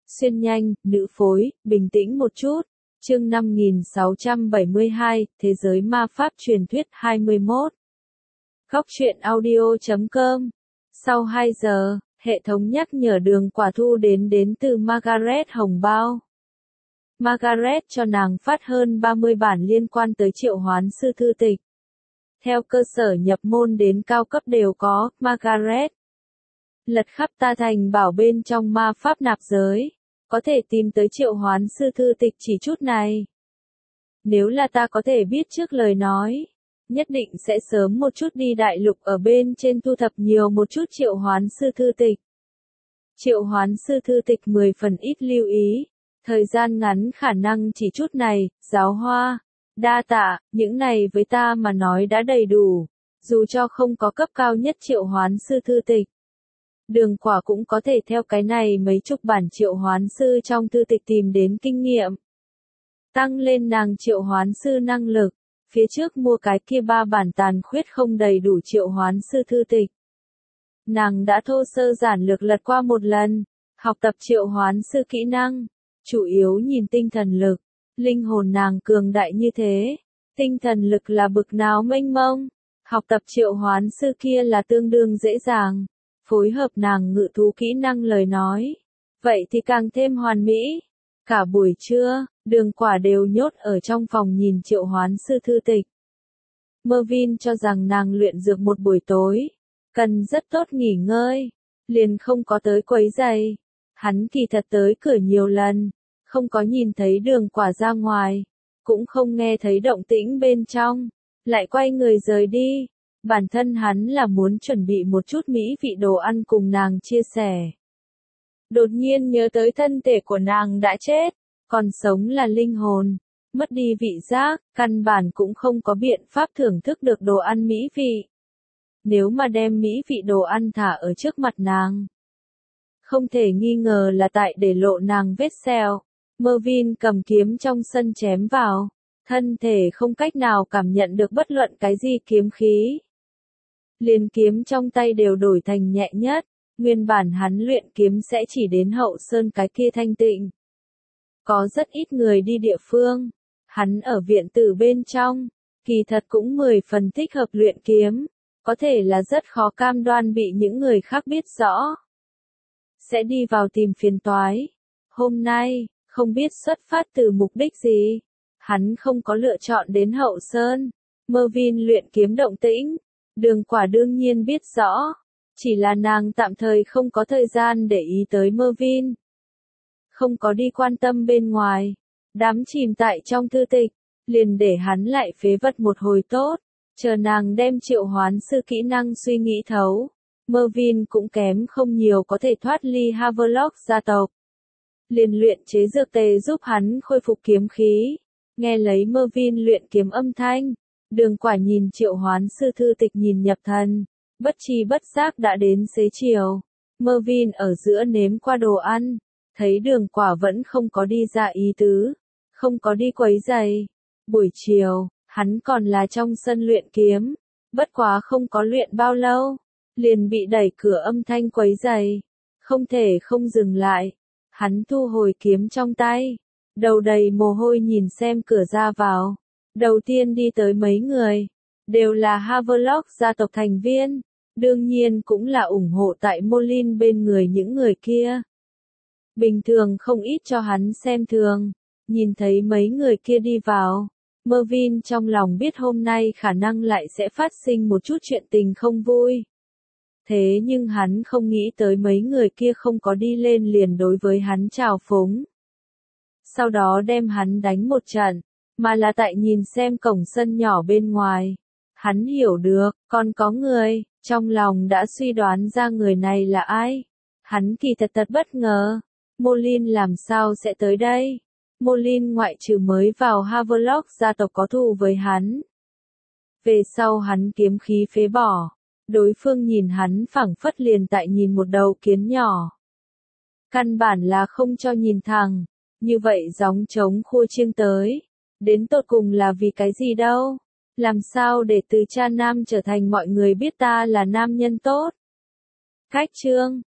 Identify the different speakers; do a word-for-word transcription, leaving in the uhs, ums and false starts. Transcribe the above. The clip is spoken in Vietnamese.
Speaker 1: Xuyên nhanh, nữ phối, bình tĩnh một chút. Chương năm nghìn sáu trăm bảy mươi hai, Thế giới ma pháp truyền thuyết hai mươi mốt. Góc truyện audio chấm com. Sau hai giờ, hệ thống nhắc nhở đường quả thu đến đến từ Margaret Hồng Bao. Margaret cho nàng phát hơn ba mươi bản liên quan tới triệu hoán sư thư tịch. Theo cơ sở nhập môn đến cao cấp đều có, Margaret. Lật khắp ta thành bảo bên trong ma pháp nạp giới. Có thể tìm tới triệu hoán sư thư tịch chỉ chút này. Nếu là ta có thể biết trước lời nói, nhất định sẽ sớm một chút đi đại lục ở bên trên thu thập nhiều một chút triệu hoán sư thư tịch. Triệu hoán sư thư tịch mười phần ít lưu ý, thời gian ngắn khả năng chỉ chút này, giáo hoa, đa tạ, những này với ta mà nói đã đầy đủ, dù cho không có cấp cao nhất triệu hoán sư thư tịch. Đường quả cũng có thể theo cái này mấy chục bản triệu hoán sư trong thư tịch tìm đến kinh nghiệm. Tăng lên nàng triệu hoán sư năng lực, phía trước mua cái kia ba bản tàn khuyết không đầy đủ triệu hoán sư thư tịch. Nàng đã thô sơ giản lược lật qua một lần, học tập triệu hoán sư kỹ năng, chủ yếu nhìn tinh thần lực, linh hồn nàng cường đại như thế, tinh thần lực là bực nào mênh mông, học tập triệu hoán sư kia là tương đương dễ dàng. Phối hợp nàng ngự thú kỹ năng lời nói. Vậy thì càng thêm hoàn mỹ. Cả buổi trưa, đường quả đều nhốt ở trong phòng nhìn triệu hoán sư thư tịch. Mervyn cho rằng nàng luyện dược một buổi tối. Cần rất tốt nghỉ ngơi. Liền không có tới quấy giày. Hắn kỳ thật tới cửa nhiều lần. Không có nhìn thấy đường quả ra ngoài. Cũng không nghe thấy động tĩnh bên trong. Lại quay người rời đi. Bản thân hắn là muốn chuẩn bị một chút mỹ vị đồ ăn cùng nàng chia sẻ. Đột nhiên nhớ tới thân thể của nàng đã chết, còn sống là linh hồn, mất đi vị giác, căn bản cũng không có biện pháp thưởng thức được đồ ăn mỹ vị. Nếu mà đem mỹ vị đồ ăn thả ở trước mặt nàng, không thể nghi ngờ là tại để lộ nàng vết sẹo. Mervyn cầm kiếm trong sân chém vào, thân thể không cách nào cảm nhận được bất luận cái gì kiếm khí. Liền kiếm trong tay đều đổi thành nhẹ nhất, nguyên bản hắn luyện kiếm sẽ chỉ đến hậu sơn cái kia thanh tịnh. Có rất ít người đi địa phương, hắn ở viện tử bên trong, kỳ thật cũng mười phần thích hợp luyện kiếm, có thể là rất khó cam đoan bị những người khác biết rõ. Sẽ đi vào tìm phiền toái. Hôm nay, không biết xuất phát từ mục đích gì, hắn không có lựa chọn đến hậu sơn. Mervyn luyện kiếm động tĩnh. Đường quả đương nhiên biết rõ, chỉ là nàng tạm thời không có thời gian để ý tới Mervyn. Không có đi quan tâm bên ngoài, đắm chìm tại trong thư tịch, liền để hắn lại phế vật một hồi tốt, chờ nàng đem triệu hoán sư kỹ năng suy nghĩ thấu. Mervyn cũng kém không nhiều có thể thoát ly Havelock gia tộc. Liền luyện chế dược tề giúp hắn khôi phục kiếm khí, nghe lấy Mervyn luyện kiếm âm thanh. Đường quả nhìn triệu hoán sư thư tịch nhìn nhập thần, bất chi bất giác đã đến xế chiều. Mervyn ở giữa nếm qua đồ ăn, thấy đường quả vẫn không có đi ra ý tứ, không có đi quấy giày. Buổi chiều, hắn còn là trong sân luyện kiếm, bất quá không có luyện bao lâu, liền bị đẩy cửa âm thanh quấy giày, không thể không dừng lại. Hắn thu hồi kiếm trong tay, đầu đầy mồ hôi nhìn xem cửa ra vào. Đầu tiên đi tới mấy người, đều là Havelock gia tộc thành viên, đương nhiên cũng là ủng hộ tại Molin bên người những người kia. Bình thường không ít cho hắn xem thường, nhìn thấy mấy người kia đi vào, Mervyn trong lòng biết hôm nay khả năng lại sẽ phát sinh một chút chuyện tình không vui. Thế nhưng hắn không nghĩ tới mấy người kia không có đi lên liền đối với hắn chào phúng. Sau đó đem hắn đánh một trận. Mà là tại nhìn xem cổng sân nhỏ bên ngoài. Hắn hiểu được, còn có người, trong lòng đã suy đoán ra người này là ai. Hắn kỳ thật thật bất ngờ. Molin làm sao sẽ tới đây? Molin ngoại trừ mới vào Havelock gia tộc có thù với hắn. Về sau hắn kiếm khí phế bỏ. Đối phương nhìn hắn phảng phất liền tại nhìn một đầu kiến nhỏ. Căn bản là không cho nhìn thẳng. Như vậy gióng trống khua chiêng tới. Đến tột cùng là vì cái gì đâu? Làm sao để từ cha nam trở thành mọi người biết ta là nam nhân tốt? Cách chương